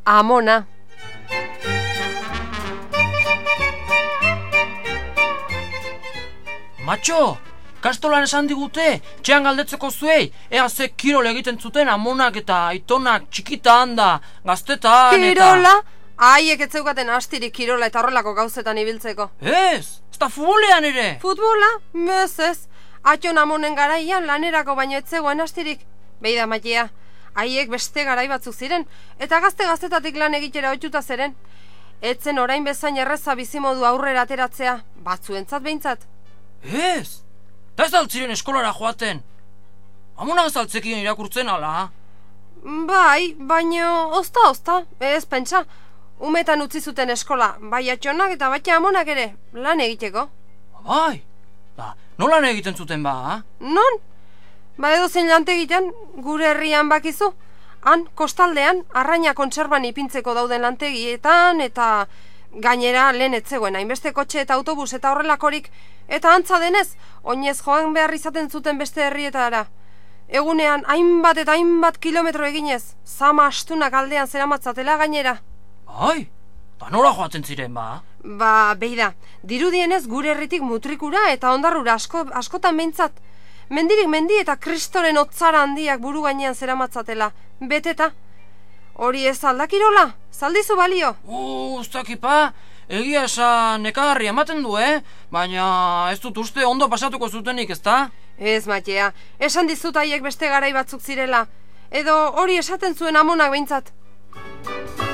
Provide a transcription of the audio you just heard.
Amona. Matxo, kastolan esan digute, txean galdetzeko zuei, ea ze kirol egiten zuten amonak eta aitonak txikita handa, gaztetan eta... Kirola? Haiek ez zeukaten astirik kirola eta horrelako gauzetan ibiltzeko. Ez da futbolean ere. Futbola? Ez. Atxon amonen garaian lanerako baino ez zegoen astirik. Beida Matia, haiek beste garai batzuk ziren, eta gaztetatik lan egitera ohituta zeren. Etzen orain bezain erreza bizimodu aurrera ateratzea, batzuentzat behintzat. Ez, da ez altziren eskolara joaten. Amonak ez altzekien irakurtzen ala. Bai, baino ozta, ez pentsa. Umetan utzi zuten eskola, bai atxonak eta bai amonak ere, lan egiteko. Bai, da, nolan egiten zuten ba? Non? Ba edozein lantegiten, gure herrian bakizu. Han, kostaldean, arraina kontserban ipintzeko dauden lantegietan, eta gainera lehen etzegoen, hainbeste kotxe eta autobus eta horrelakorik, eta antza denez, oinez joan behar izaten zuten beste herrietara. Egunean, hainbat eta hainbat kilometro eginez, zama astunak aldean zeramatzatela gainera. Bai, da nola joaten ziren ba? Ba, beida, dirudienez gure herritik mutrikura eta ondarrura askotan behintzat. Mendirik mendi eta kristoren otzara handiak buru gainean zeramatzatela, beteta. Hori ez aldakirola, zaldizu balio. Uztakipa, egia esan nekagarri ematen du, baina ez dut uste ondo pasatuko zutenik, ezta? Ez, Matea, esan dizut haiek beste garai batzuk zirela, edo hori esaten zuen amonak behintzat.